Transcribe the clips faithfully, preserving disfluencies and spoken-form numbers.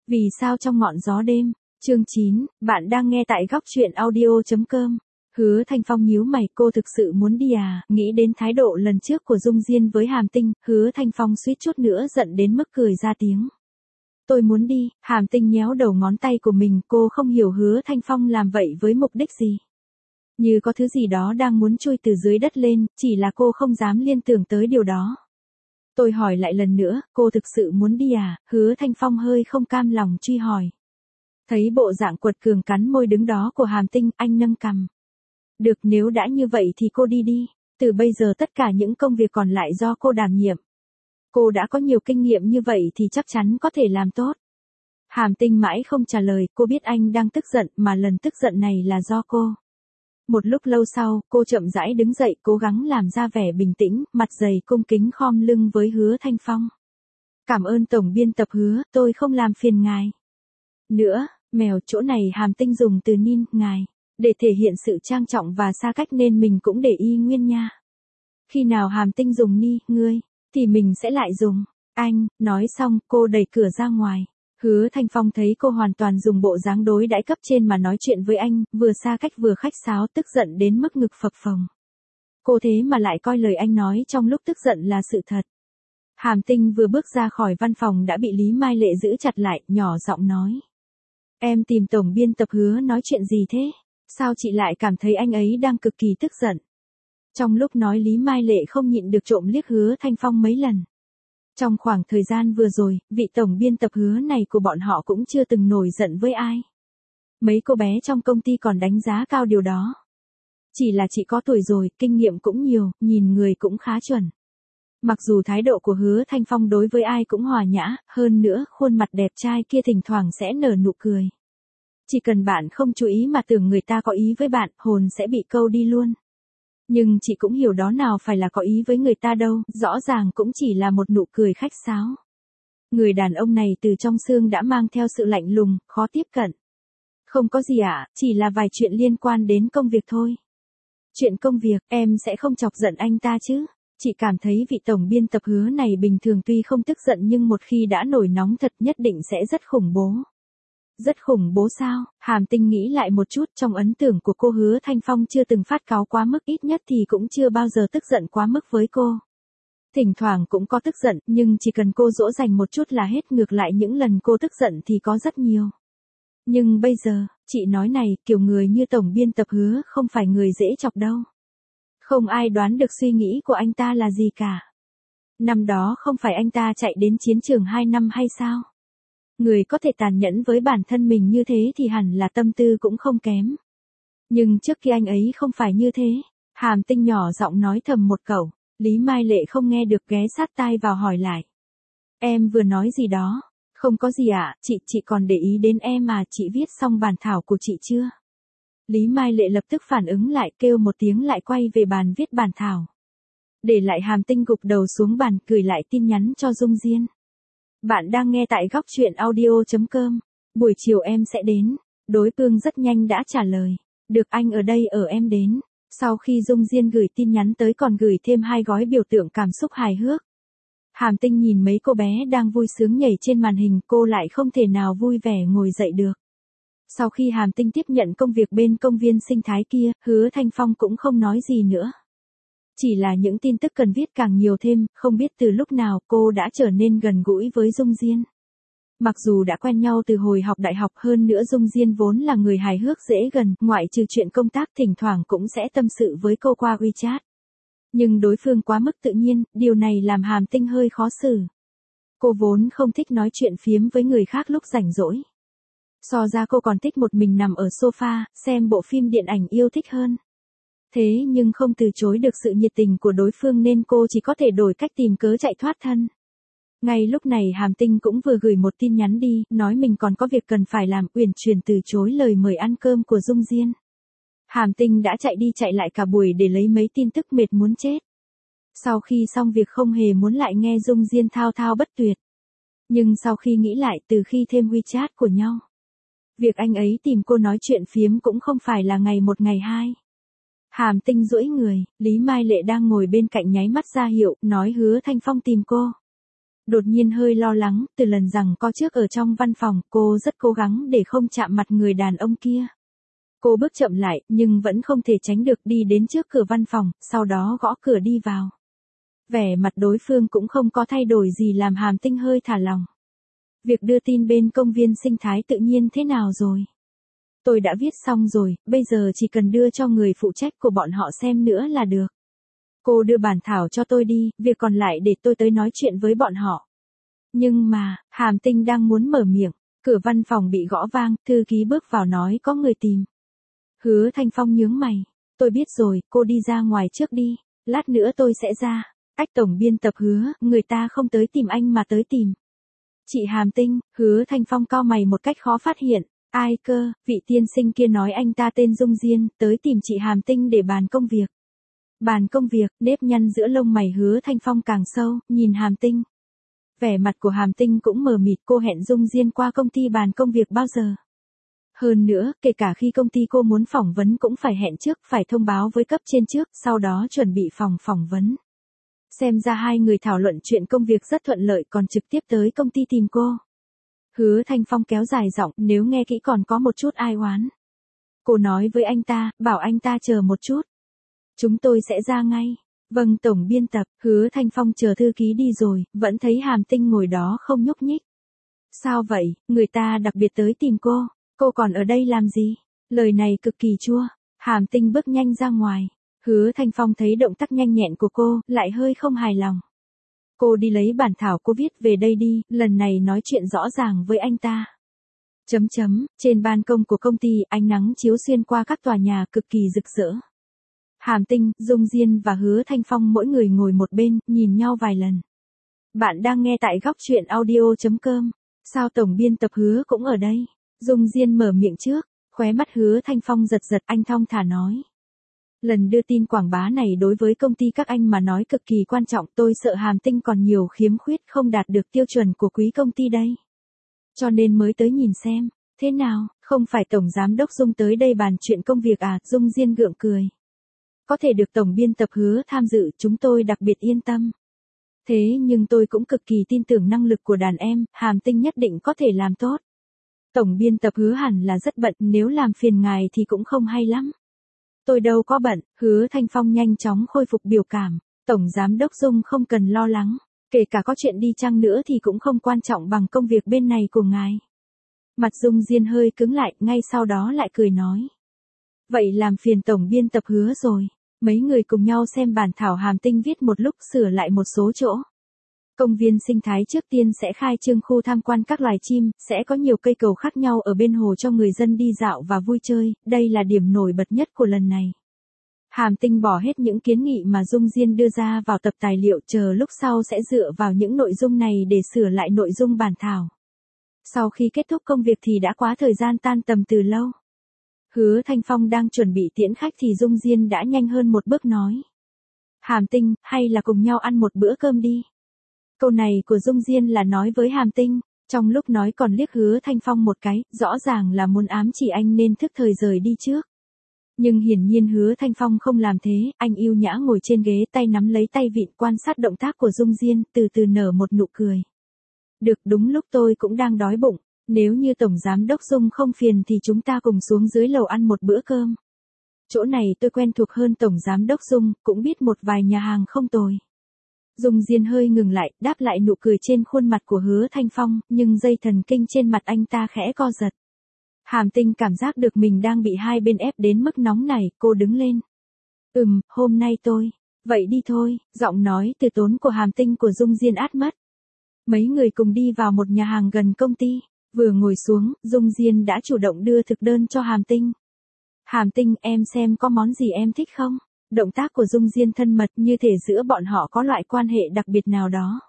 Vì sao trong ngọn gió đêm? Chương chín, bạn đang nghe tại góc truyện audio chấm com. Hứa Thanh Phong nhíu mày, cô thực sự muốn đi à? Nghĩ đến thái độ lần trước của Dung Diên với Hàm Tinh, Hứa Thanh Phong suýt chút nữa giận đến mức cười ra tiếng. Tôi muốn đi. Hàm Tinh nhéo đầu ngón tay của mình, cô không hiểu Hứa Thanh Phong làm vậy với mục đích gì. Như có thứ gì đó đang muốn chui từ dưới đất lên, chỉ là cô không dám liên tưởng tới điều đó. Tôi hỏi lại lần nữa, cô thực sự muốn đi à? Hứa Thanh Phong hơi không cam lòng truy hỏi. Thấy bộ dạng quật cường cắn môi đứng đó của Hàm Tinh, anh nâng cằm. Được, nếu đã như vậy thì cô đi đi. Từ bây giờ tất cả những công việc còn lại do cô đảm nhiệm. Cô đã có nhiều kinh nghiệm như vậy thì chắc chắn có thể làm tốt. Hàm Tinh mãi không trả lời, cô biết anh đang tức giận, mà lần tức giận này là do cô. Một lúc lâu sau, cô chậm rãi đứng dậy, cố gắng làm ra vẻ bình tĩnh, mặt dày cung kính khom lưng với Hứa Thanh Phong. Cảm ơn tổng biên tập Hứa, tôi không làm phiền ngài. Nữa, mèo, chỗ này Hàm Tinh dùng từ nin, ngài, để thể hiện sự trang trọng và xa cách nên mình cũng để y nguyên nha. Khi nào Hàm Tinh dùng ni, ngươi, thì mình sẽ lại dùng, anh. Nói xong, cô đẩy cửa ra ngoài. Hứa Thanh Phong thấy cô hoàn toàn dùng bộ dáng đối đãi cấp trên mà nói chuyện với anh, vừa xa cách vừa khách sáo, tức giận đến mức ngực phập phồng. Cô thế mà lại coi lời anh nói trong lúc tức giận là sự thật. Hàm Tinh vừa bước ra khỏi văn phòng đã bị Lý Mai Lệ giữ chặt lại, nhỏ giọng nói. Em tìm tổng biên tập Hứa nói chuyện gì thế? Sao chị lại cảm thấy anh ấy đang cực kỳ tức giận? Trong lúc nói Lý Mai Lệ không nhịn được trộm liếc Hứa Thanh Phong mấy lần. Trong khoảng thời gian vừa rồi, vị tổng biên tập Hứa này của bọn họ cũng chưa từng nổi giận với ai. Mấy cô bé trong công ty còn đánh giá cao điều đó. Chỉ là chị có tuổi rồi, kinh nghiệm cũng nhiều, nhìn người cũng khá chuẩn. Mặc dù thái độ của Hứa Thanh Phong đối với ai cũng hòa nhã, hơn nữa khuôn mặt đẹp trai kia thỉnh thoảng sẽ nở nụ cười. Chỉ cần bạn không chú ý mà tưởng người ta có ý với bạn, hồn sẽ bị câu đi luôn. Nhưng chị cũng hiểu đó nào phải là có ý với người ta đâu, rõ ràng cũng chỉ là một nụ cười khách sáo. Người đàn ông này từ trong xương đã mang theo sự lạnh lùng, khó tiếp cận. Không có gì ạ, chỉ là vài chuyện liên quan đến công việc thôi. Chuyện công việc, em sẽ không chọc giận anh ta chứ. Chị cảm thấy vị tổng biên tập Hứa này bình thường tuy không tức giận nhưng một khi đã nổi nóng thật nhất định sẽ rất khủng bố. Rất khủng bố sao? Hàm Tinh nghĩ lại một chút, trong ấn tượng của cô Hứa Thanh Phong chưa từng phát cáu quá mức, ít nhất thì cũng chưa bao giờ tức giận quá mức với cô. Thỉnh thoảng cũng có tức giận, nhưng chỉ cần cô dỗ dành một chút là hết, ngược lại những lần cô tức giận thì có rất nhiều. Nhưng bây giờ, chị nói này, kiểu người như tổng biên tập Hứa không phải người dễ chọc đâu. Không ai đoán được suy nghĩ của anh ta là gì cả. Năm đó không phải anh ta chạy đến chiến trường hai năm hay sao? Người có thể tàn nhẫn với bản thân mình như thế thì hẳn là tâm tư cũng không kém. Nhưng trước khi anh ấy không phải như thế. Hàm Tinh nhỏ giọng nói thầm một câu. Lý Mai Lệ không nghe được, ghé sát tai vào hỏi lại. Em vừa nói gì đó? Không có gì ạ, chị, chị còn để ý đến em mà, chị viết xong bản thảo của chị chưa? Lý Mai Lệ lập tức phản ứng lại, kêu một tiếng lại quay về bàn viết bản thảo. Để lại Hàm Tinh gục đầu xuống bàn, gửi lại tin nhắn cho Dung Diên. Bạn đang nghe tại góc truyện audio chấm com. Buổi chiều em sẽ đến. Đối phương rất nhanh đã trả lời. Được, anh ở đây ở em đến. Sau khi Dung Diên gửi tin nhắn tới còn gửi thêm hai gói biểu tượng cảm xúc hài hước. Hàm Tinh nhìn mấy cô bé đang vui sướng nhảy trên màn hình, cô lại không thể nào vui vẻ ngồi dậy được. Sau khi Hàm Tinh tiếp nhận công việc bên công viên sinh thái kia, Hứa Thanh Phong cũng không nói gì nữa. Chỉ là những tin tức cần viết càng nhiều thêm, không biết từ lúc nào cô đã trở nên gần gũi với Dung Diên. Mặc dù đã quen nhau từ hồi học đại học, hơn nữa Dung Diên vốn là người hài hước dễ gần, ngoại trừ chuyện công tác thỉnh thoảng cũng sẽ tâm sự với cô qua WeChat. Nhưng đối phương quá mức tự nhiên, điều này làm Hàm Tinh hơi khó xử. Cô vốn không thích nói chuyện phiếm với người khác lúc rảnh rỗi. So ra cô còn thích một mình nằm ở sofa, xem bộ phim điện ảnh yêu thích hơn. Thế nhưng không từ chối được sự nhiệt tình của đối phương nên cô chỉ có thể đổi cách tìm cớ chạy thoát thân. Ngay lúc này Hàm Tinh cũng vừa gửi một tin nhắn đi, nói mình còn có việc cần phải làm, uyển chuyển từ chối lời mời ăn cơm của Dung Diên. Hàm Tinh đã chạy đi chạy lại cả buổi để lấy mấy tin tức, mệt muốn chết. Sau khi xong việc không hề muốn lại nghe Dung Diên thao thao bất tuyệt. Nhưng sau khi nghĩ lại, từ khi thêm WeChat của nhau, việc anh ấy tìm cô nói chuyện phiếm cũng không phải là ngày một ngày hai. Hàm Tinh duỗi người, Lý Mai Lệ đang ngồi bên cạnh nháy mắt ra hiệu, nói Hứa Thanh Phong tìm cô. Đột nhiên hơi lo lắng, từ lần rằng co trước ở trong văn phòng, cô rất cố gắng để không chạm mặt người đàn ông kia. Cô bước chậm lại, nhưng vẫn không thể tránh được đi đến trước cửa văn phòng, sau đó gõ cửa đi vào. Vẻ mặt đối phương cũng không có thay đổi gì làm Hàm Tinh hơi thả lòng. Việc đưa tin bên công viên sinh thái tự nhiên thế nào rồi? Tôi đã viết xong rồi, bây giờ chỉ cần đưa cho người phụ trách của bọn họ xem nữa là được. Cô đưa bản thảo cho tôi đi, việc còn lại để tôi tới nói chuyện với bọn họ. Nhưng mà, Hàm Tinh đang muốn mở miệng, cửa văn phòng bị gõ vang, thư ký bước vào nói có người tìm. Hứa Thanh Phong nhướng mày, tôi biết rồi, cô đi ra ngoài trước đi, lát nữa tôi sẽ ra. Ách tổng biên tập Hứa, người ta không tới tìm anh mà tới tìm. Chị Hàm Tinh, Hứa Thanh Phong cau mày một cách khó phát hiện. Ai cơ, vị tiên sinh kia nói anh ta tên Dung Diên, tới tìm chị Hàm Tinh để bàn công việc. Bàn công việc, nếp nhăn giữa lông mày Hứa Thanh Phong càng sâu, nhìn Hàm Tinh. Vẻ mặt của Hàm Tinh cũng mờ mịt, cô hẹn Dung Diên qua công ty bàn công việc bao giờ. Hơn nữa, kể cả khi công ty cô muốn phỏng vấn cũng phải hẹn trước, phải thông báo với cấp trên trước, sau đó chuẩn bị phòng phỏng vấn. Xem ra hai người thảo luận chuyện công việc rất thuận lợi còn trực tiếp tới công ty tìm cô. Hứa Thanh Phong kéo dài giọng, nếu nghe kỹ còn có một chút ai oán. Cô nói với anh ta, bảo anh ta chờ một chút. Chúng tôi sẽ ra ngay. Vâng tổng biên tập, Hứa Thanh Phong chờ thư ký đi rồi, vẫn thấy Hàm Tinh ngồi đó không nhúc nhích. Sao vậy, người ta đặc biệt tới tìm cô, cô còn ở đây làm gì? Lời này cực kỳ chua. Hàm Tinh bước nhanh ra ngoài. Hứa Thanh Phong thấy động tác nhanh nhẹn của cô, lại hơi không hài lòng. Cô đi lấy bản thảo cô viết về đây đi, lần này nói chuyện rõ ràng với anh ta. Chấm chấm, trên ban công của công ty, ánh nắng chiếu xuyên qua các tòa nhà cực kỳ rực rỡ. Hàm Tinh, Dung Diên và Hứa Thanh Phong mỗi người ngồi một bên, nhìn nhau vài lần. Bạn đang nghe tại góc truyện audio chấm com. Sao tổng biên tập Hứa cũng ở đây? Dung Diên mở miệng trước, khóe mắt Hứa Thanh Phong giật giật, anh thong thả nói. Lần đưa tin quảng bá này đối với công ty các anh mà nói cực kỳ quan trọng, tôi sợ Hàm Tinh còn nhiều khiếm khuyết không đạt được tiêu chuẩn của quý công ty đây. Cho nên mới tới nhìn xem, thế nào, không phải Tổng Giám đốc Dung tới đây bàn chuyện công việc à, Dung Diên gượng cười. Có thể được Tổng biên tập Hứa tham dự chúng tôi đặc biệt yên tâm. Thế nhưng tôi cũng cực kỳ tin tưởng năng lực của đàn em, Hàm Tinh nhất định có thể làm tốt. Tổng biên tập Hứa hẳn là rất bận, nếu làm phiền ngài thì cũng không hay lắm. Tôi đâu có bận, Hứa Thanh Phong nhanh chóng khôi phục biểu cảm, Tổng Giám đốc Dung không cần lo lắng, kể cả có chuyện đi chăng nữa thì cũng không quan trọng bằng công việc bên này của ngài. Mặt Dung Diên hơi cứng lại, ngay sau đó lại cười nói. Vậy làm phiền Tổng biên tập Hứa rồi, mấy người cùng nhau xem bản thảo Hàm Tinh viết một lúc sửa lại một số chỗ. Công viên sinh thái trước tiên sẽ khai trương khu tham quan các loài chim, sẽ có nhiều cây cầu khác nhau ở bên hồ cho người dân đi dạo và vui chơi, đây là điểm nổi bật nhất của lần này. Hàm Tinh bỏ hết những kiến nghị mà Dung Diên đưa ra vào tập tài liệu, chờ lúc sau sẽ dựa vào những nội dung này để sửa lại nội dung bản thảo. Sau khi kết thúc công việc thì đã quá thời gian tan tầm từ lâu. Hứa Thanh Phong đang chuẩn bị tiễn khách thì Dung Diên đã nhanh hơn một bước nói. Hàm Tinh, hay là cùng nhau ăn một bữa cơm đi. Câu này của Dung Diên là nói với Hàm Tinh, trong lúc nói còn liếc Hứa Thanh Phong một cái, rõ ràng là muốn ám chỉ anh nên thức thời rời đi trước. Nhưng hiển nhiên Hứa Thanh Phong không làm thế, anh yêu nhã ngồi trên ghế tay nắm lấy tay vịn quan sát động tác của Dung Diên, từ từ nở một nụ cười. Được, đúng lúc tôi cũng đang đói bụng, nếu như Tổng Giám đốc Dung không phiền thì chúng ta cùng xuống dưới lầu ăn một bữa cơm. Chỗ này tôi quen thuộc hơn Tổng Giám đốc Dung, cũng biết một vài nhà hàng không tồi. Dung Diên hơi ngừng lại, đáp lại nụ cười trên khuôn mặt của Hứa Thanh Phong, nhưng dây thần kinh trên mặt anh ta khẽ co giật. Hàm Tinh cảm giác được mình đang bị hai bên ép đến mức nóng này, cô đứng lên. Ừm, hôm nay tôi. Vậy đi thôi, giọng nói từ tốn của Hàm Tinh của Dung Diên át mất. Mấy người cùng đi vào một nhà hàng gần công ty, vừa ngồi xuống, Dung Diên đã chủ động đưa thực đơn cho Hàm Tinh. Hàm Tinh, em xem có món gì em thích không? Động tác của Dung Diên thân mật, như thể giữa bọn họ có loại quan hệ đặc biệt nào đó.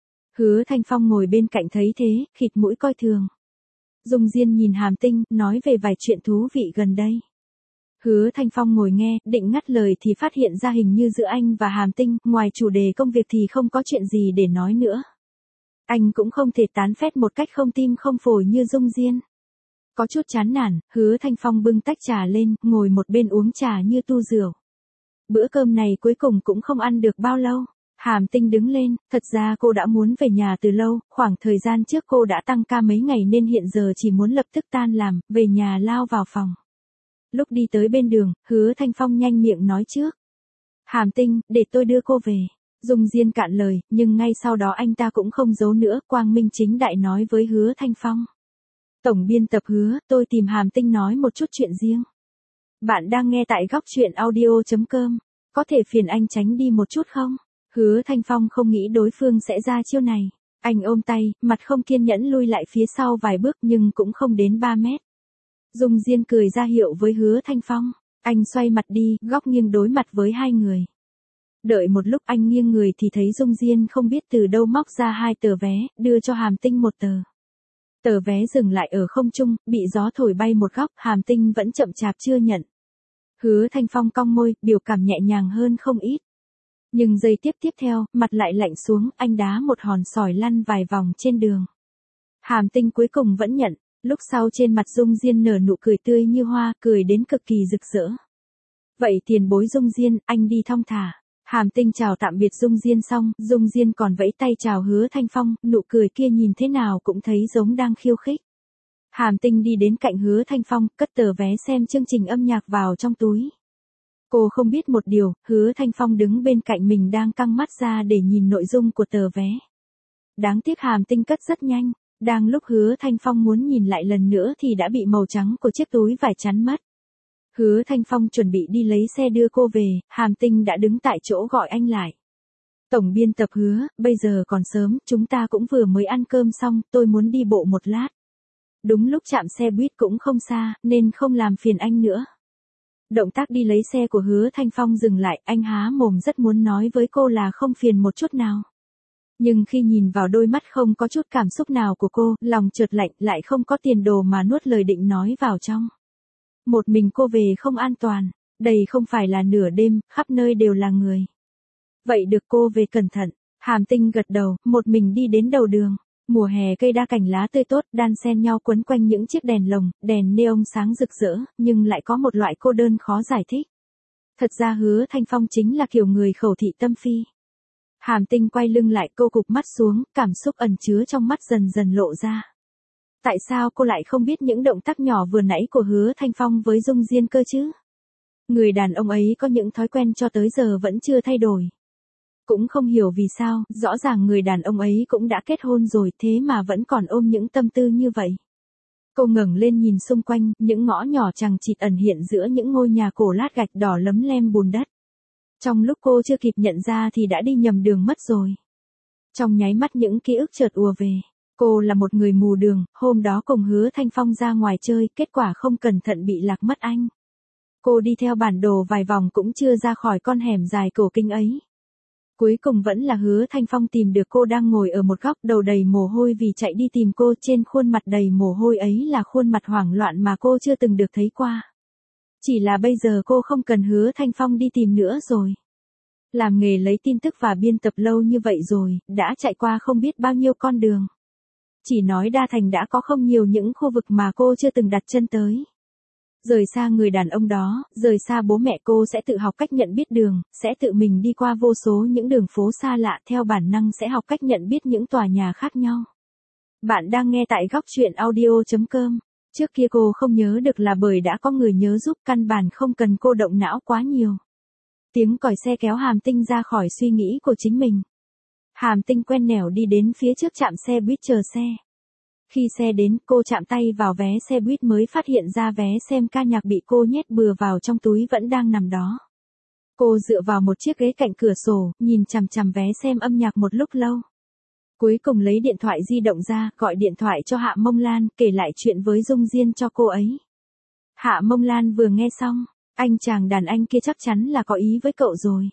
Hứa Thanh Phong ngồi bên cạnh thấy thế, khịt mũi coi thường. Dung Diên nhìn Hàm Tinh, nói về vài chuyện thú vị gần đây. Hứa Thanh Phong ngồi nghe, định ngắt lời thì phát hiện ra hình như giữa anh và Hàm Tinh, ngoài chủ đề công việc thì không có chuyện gì để nói nữa. Anh cũng không thể tán phét một cách không tim không phổi như Dung Diên. Có chút chán nản, Hứa Thanh Phong bưng tách trà lên, ngồi một bên uống trà như tu rượu. Bữa cơm này cuối cùng cũng không ăn được bao lâu. Hàm Tinh đứng lên, thật ra cô đã muốn về nhà từ lâu, khoảng thời gian trước cô đã tăng ca mấy ngày nên hiện giờ chỉ muốn lập tức tan làm, về nhà lao vào phòng. Lúc đi tới bên đường, Hứa Thanh Phong nhanh miệng nói trước. Hàm Tinh, để tôi đưa cô về. Dung Diên cạn lời, nhưng ngay sau đó anh ta cũng không giấu nữa, quang minh chính đại nói với Hứa Thanh Phong. Tổng biên tập Hứa, tôi tìm Hàm Tinh nói một chút chuyện riêng. Bạn đang nghe tại góc truyện audio.com, có thể phiền anh tránh đi một chút không? Hứa Thanh Phong không nghĩ đối phương sẽ ra chiêu này. Anh ôm tay, mặt không kiên nhẫn lui lại phía sau vài bước nhưng cũng không đến ba mét. Dung Diên cười ra hiệu với Hứa Thanh Phong. Anh xoay mặt đi, góc nghiêng đối mặt với hai người. Đợi một lúc anh nghiêng người thì thấy Dung Diên không biết từ đâu móc ra hai tờ vé, đưa cho Hàm Tinh một tờ. Tờ vé dừng lại ở không trung, bị gió thổi bay một góc, Hàm Tinh vẫn chậm chạp chưa nhận. Hứa Thanh Phong cong môi, biểu cảm nhẹ nhàng hơn không ít. Nhưng giây tiếp tiếp theo, mặt lại lạnh xuống, anh đá một hòn sỏi lăn vài vòng trên đường. Hàm Tinh cuối cùng vẫn nhận, lúc sau trên mặt Dung Diên nở nụ cười tươi như hoa, cười đến cực kỳ rực rỡ. Vậy tiền bối Dung Diên, anh đi thong thả. Hàm Tinh chào tạm biệt Dung Diên xong, Dung Diên còn vẫy tay chào Hứa Thanh Phong, nụ cười kia nhìn thế nào cũng thấy giống đang khiêu khích. Hàm Tinh đi đến cạnh Hứa Thanh Phong, cất tờ vé xem chương trình âm nhạc vào trong túi. Cô không biết một điều, Hứa Thanh Phong đứng bên cạnh mình đang căng mắt ra để nhìn nội dung của tờ vé. Đáng tiếc Hàm Tinh cất rất nhanh, đang lúc Hứa Thanh Phong muốn nhìn lại lần nữa thì đã bị màu trắng của chiếc túi vải chắn mất. Hứa Thanh Phong chuẩn bị đi lấy xe đưa cô về, Hàm Tinh đã đứng tại chỗ gọi anh lại. Tổng biên tập Hứa, bây giờ còn sớm, chúng ta cũng vừa mới ăn cơm xong, tôi muốn đi bộ một lát. Đúng lúc chạm xe buýt cũng không xa, nên không làm phiền anh nữa. Động tác đi lấy xe của Hứa Thanh Phong dừng lại, anh há mồm rất muốn nói với cô là không phiền một chút nào. Nhưng khi nhìn vào đôi mắt không có chút cảm xúc nào của cô, lòng chợt lạnh, lại không có tiền đồ mà nuốt lời định nói vào trong. Một mình cô về không an toàn, đây không phải là nửa đêm, khắp nơi đều là người. Vậy được cô về cẩn thận. Hàm Tinh gật đầu, một mình đi đến đầu đường. Mùa hè cây đa cành lá tươi tốt, đan xen nhau quấn quanh những chiếc đèn lồng, đèn neon sáng rực rỡ, nhưng lại có một loại cô đơn khó giải thích. Thật ra Hứa Thanh Phong chính là kiểu người khẩu thị tâm phi. Hàm Tinh quay lưng lại, cô cụp mắt xuống, cảm xúc ẩn chứa trong mắt dần dần lộ ra. Tại sao cô lại không biết những động tác nhỏ vừa nãy của Hứa Thanh Phong với Dung Diên cơ chứ? Người đàn ông ấy có những thói quen cho tới giờ vẫn chưa thay đổi. Cũng không hiểu vì sao, rõ ràng người đàn ông ấy cũng đã kết hôn rồi thế mà vẫn còn ôm những tâm tư như vậy. Cô ngẩng lên nhìn xung quanh, những ngõ nhỏ chằng chịt ẩn hiện giữa những ngôi nhà cổ lát gạch đỏ lấm lem bùn đất. Trong lúc cô chưa kịp nhận ra thì đã đi nhầm đường mất rồi. Trong nháy mắt những ký ức chợt ùa về. Cô là một người mù đường, hôm đó cùng Hứa Thanh Phong ra ngoài chơi, kết quả không cẩn thận bị lạc mất anh. Cô đi theo bản đồ vài vòng cũng chưa ra khỏi con hẻm dài cổ kinh ấy. Cuối cùng vẫn là Hứa Thanh Phong tìm được cô đang ngồi ở một góc, đầu đầy mồ hôi vì chạy đi tìm cô, trên khuôn mặt đầy mồ hôi ấy là khuôn mặt hoảng loạn mà cô chưa từng được thấy qua. Chỉ là bây giờ cô không cần Hứa Thanh Phong đi tìm nữa rồi. Làm nghề lấy tin tức và biên tập lâu như vậy rồi, đã chạy qua không biết bao nhiêu con đường. Chỉ nói đa thành đã có không nhiều những khu vực mà cô chưa từng đặt chân tới. Rời xa người đàn ông đó, rời xa bố mẹ, cô sẽ tự học cách nhận biết đường, sẽ tự mình đi qua vô số những đường phố xa lạ, theo bản năng sẽ học cách nhận biết những tòa nhà khác nhau. Bạn đang nghe tại góc truyện audio.com. Trước kia cô không nhớ được là bởi đã có người nhớ giúp, căn bản không cần cô động não quá nhiều. Tiếng còi xe kéo Hàm Tinh ra khỏi suy nghĩ của chính mình. Hàm Tinh quen nẻo đi đến phía trước trạm xe buýt chờ xe. Khi xe đến, cô chạm tay vào vé xe buýt mới phát hiện ra vé xem ca nhạc bị cô nhét bừa vào trong túi vẫn đang nằm đó. Cô dựa vào một chiếc ghế cạnh cửa sổ, nhìn chằm chằm vé xem âm nhạc một lúc lâu. Cuối cùng lấy điện thoại di động ra, gọi điện thoại cho Hạ Mông Lan, kể lại chuyện với Dung Diên cho cô ấy. Hạ Mông Lan vừa nghe xong, anh chàng đàn anh kia chắc chắn là có ý với cậu rồi.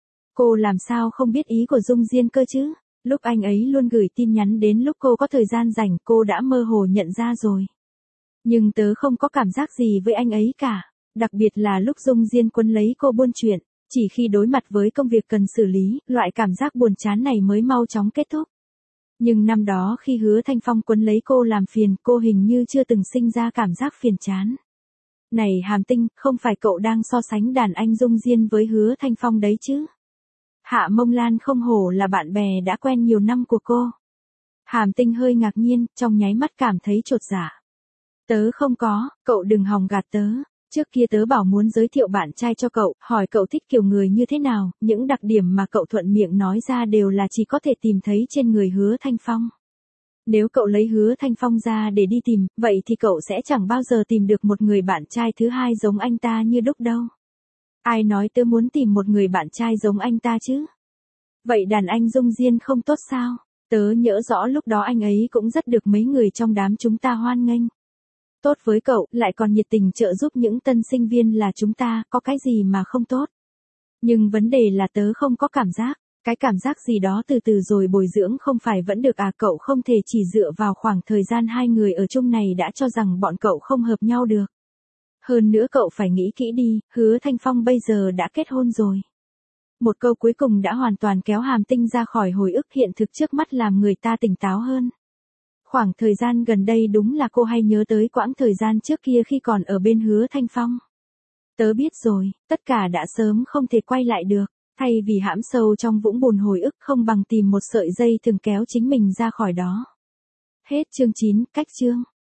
Cô làm sao không biết ý của Dung Diên cơ chứ? Lúc anh ấy luôn gửi tin nhắn đến lúc cô có thời gian rảnh, cô đã mơ hồ nhận ra rồi. Nhưng tớ không có cảm giác gì với anh ấy cả, đặc biệt là lúc Dung Diên quấn lấy cô buôn chuyện, chỉ khi đối mặt với công việc cần xử lý, loại cảm giác buồn chán này mới mau chóng kết thúc. Nhưng năm đó khi Hứa Thanh Phong quấn lấy cô làm phiền, cô hình như chưa từng sinh ra cảm giác phiền chán. Này Hàm Tinh, không phải cậu đang so sánh đàn anh Dung Diên với Hứa Thanh Phong đấy chứ? Hạ Mông Lan không hổ là bạn bè đã quen nhiều năm của cô. Hàm Tinh hơi ngạc nhiên, trong nháy mắt cảm thấy chột dạ. Tớ không có, cậu đừng hòng gạt tớ. Trước kia tớ bảo muốn giới thiệu bạn trai cho cậu, hỏi cậu thích kiểu người như thế nào, những đặc điểm mà cậu thuận miệng nói ra đều là chỉ có thể tìm thấy trên người Hứa Thanh Phong. Nếu cậu lấy Hứa Thanh Phong ra để đi tìm, vậy thì cậu sẽ chẳng bao giờ tìm được một người bạn trai thứ hai giống anh ta như đúc đâu. Ai nói tớ muốn tìm một người bạn trai giống anh ta chứ? Vậy đàn anh Dung Diên không tốt sao? Tớ nhớ rõ lúc đó anh ấy cũng rất được mấy người trong đám chúng ta hoan nghênh. Tốt với cậu, lại còn nhiệt tình trợ giúp những tân sinh viên là chúng ta, có cái gì mà không tốt. Nhưng vấn đề là tớ không có cảm giác, cái cảm giác gì đó từ từ rồi bồi dưỡng không phải vẫn được à, cậu không thể chỉ dựa vào khoảng thời gian hai người ở chung này đã cho rằng bọn cậu không hợp nhau được. Hơn nữa cậu phải nghĩ kỹ đi, Hứa Thanh Phong bây giờ đã kết hôn rồi. Một câu cuối cùng đã hoàn toàn kéo Hàm Tinh ra khỏi hồi ức hiện thực trước mắt làm người ta tỉnh táo hơn. Khoảng thời gian gần đây đúng là cô hay nhớ tới quãng thời gian trước kia khi còn ở bên Hứa Thanh Phong. Tớ biết rồi, tất cả đã sớm không thể quay lại được, thay vì hãm sâu trong vũng bùn hồi ức không bằng tìm một sợi dây thường kéo chính mình ra khỏi đó. Hết chương chín, cách chương.